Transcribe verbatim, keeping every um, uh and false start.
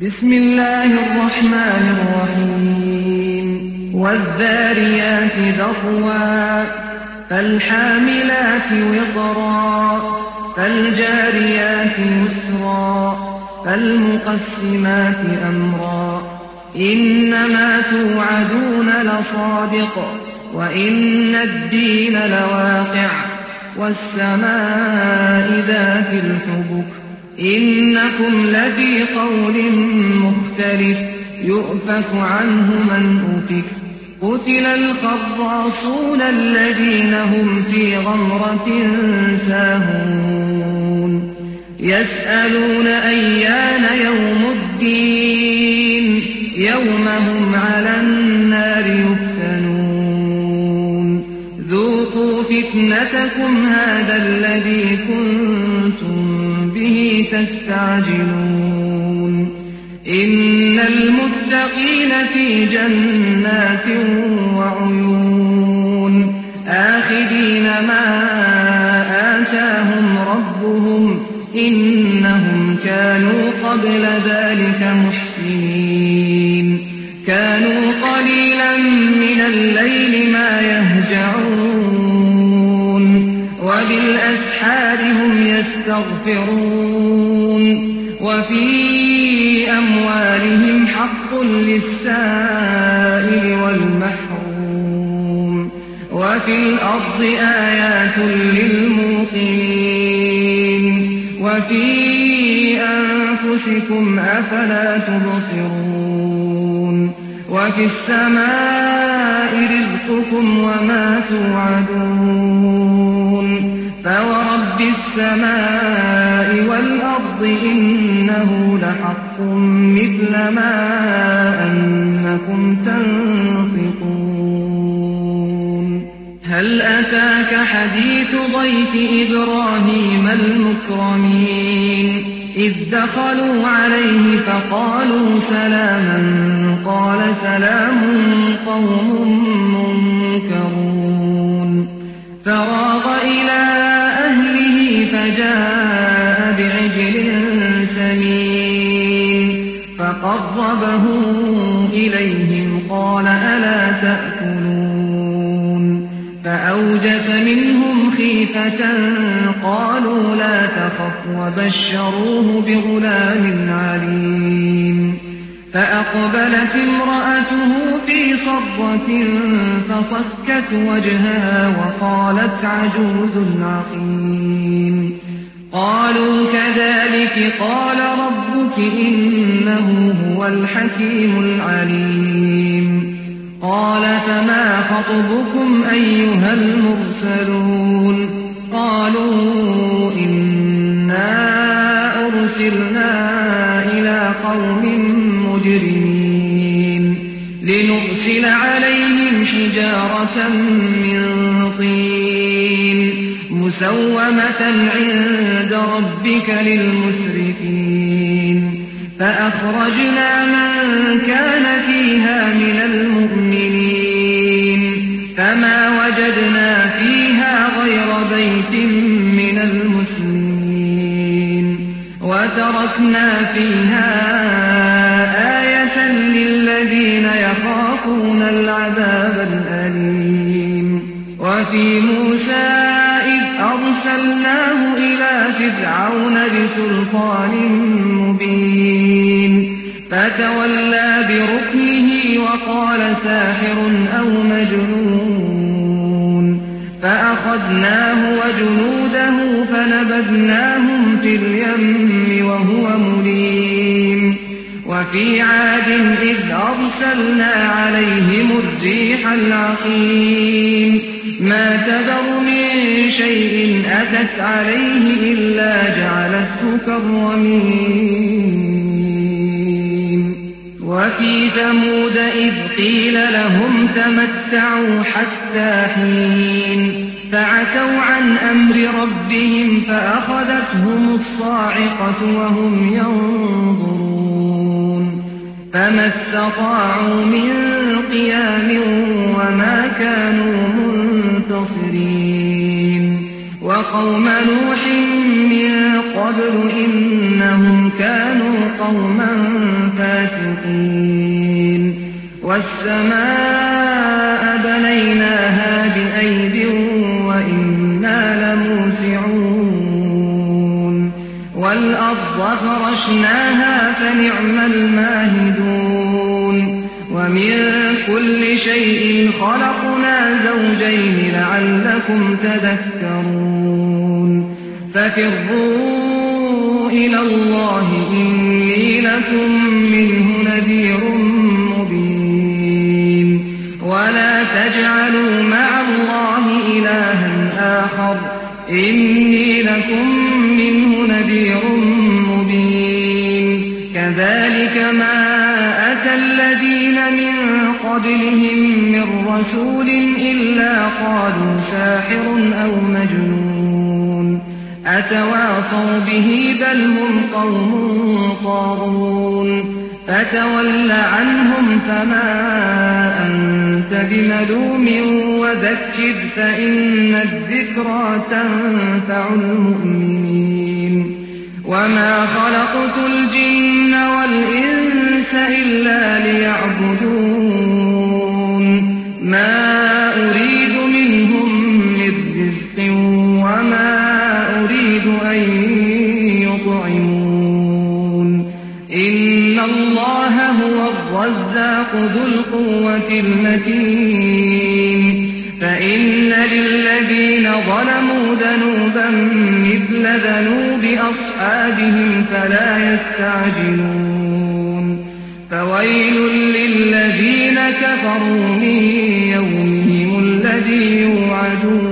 بسم الله الرحمن الرحيم والذاريات ذروا فالحاملات وقرا فالجاريات يسرا فالمقسمات أمرا إنما توعدون لصادق وإن الدين لواقع والسماء ذات الحبك إنكم لفي قول مختلف يؤفك عنه من أفك قتل الخراصون الذين هم في غمرة ساهون يسألون أيان يوم الدين يوم هم على النار يفتنون ذوقوا فتنتكم هذا الذي كنتم به تستعجلون إن المتقين في جنات وعيون آخذين ما آتاهم ربهم إنهم كانوا قبل ذلك محسنين كانوا قليلا من الليل ما يهجعون وبالأسحار هم يستغفرون وفي أموالهم حق للسائل والمحروم وفي الأرض آيات للموقنين وفي أنفسكم أفلا تبصرون وفي السماء رزقكم وما توعدون فورب السماء والأرض إنه لحق مثل ما أنكم تنطقون هل أتاك حديث ضيف إبراهيم المكرمين إذ دخلوا عليه فقالوا سلاما قال سلام قوم منكرون فراغ إلى أهله فجاء بعجل سمين فقربه إليهم قال ألا تأكلون فأوجس منهم خيفة قالوا لا تخف وبشروه بغلام عليم فأقبلت امرأته في صرة فصكت وجهها وقالت عجوز عقيم قالوا كذلك قال ربك إنه هو الحكيم العليم قال فما خطبكم أيها المرسلون قالوا إنا أرسلنا إلى قوم مجرمين لنرسل عليهم حجارة من طين مسومة عند ربك للمسرفين فأخرجنا من كان فيها من المؤمنين فما وجدنا فيها غير بيت من المسلمين وتركنا فيها آية للذين يخافون العذاب الأليم وفي موسى إذ أرسلناه إلى فرعون بسلطان مبين فتولى بركنه وقال ساحر أو مجنون فأخذناه وجنوده فنبذناهم في اليم وهو مليم وفي عاد إذ أرسلنا عليهم الريح العقيم ما تذر من شيء أتت عليه إلا جعلته كالرميم وفي ثمود إذ قيل لهم تمتعوا حتى حين فعتوا عن أمر ربهم فأخذتهم الصاعقة وهم ينظرون فما استطاعوا من قيام وما كانوا منتصرين وقوم نوح من قبل إنهم كانوا قوما فاسقين والسماء بنيناها بأيد وإنا لموسعون والأرض فرشناها فنعم الماهدون ومن كل شيء خلقنا زوجين لعلكم تذكرون ففروا إلى الله إني لكم منه نذير مبين ولا تجعلوا مع الله إلها آخر إني لكم منه نذير مبين كذلك ما أتى الذين من قبلهم من رسول إلا قالوا ساحر أو مجنون أتواصوا به بل هم قوم طاغون فتول عنهم فما أنت بملوم وذكر فإن الذكرى تنفع المؤمنين وما خلقت الجن والإنس إلا ليعبدون ما أريد منهم من رزق وما أريد أن يطعمون إن الله هو الرزاق ذو القوة المتين فإن للذين ظلموا ذنوبا مثل ذنوب أصحابهم فلا يستعجلون فويل للذين كفروا من يومهم الذي يوعدون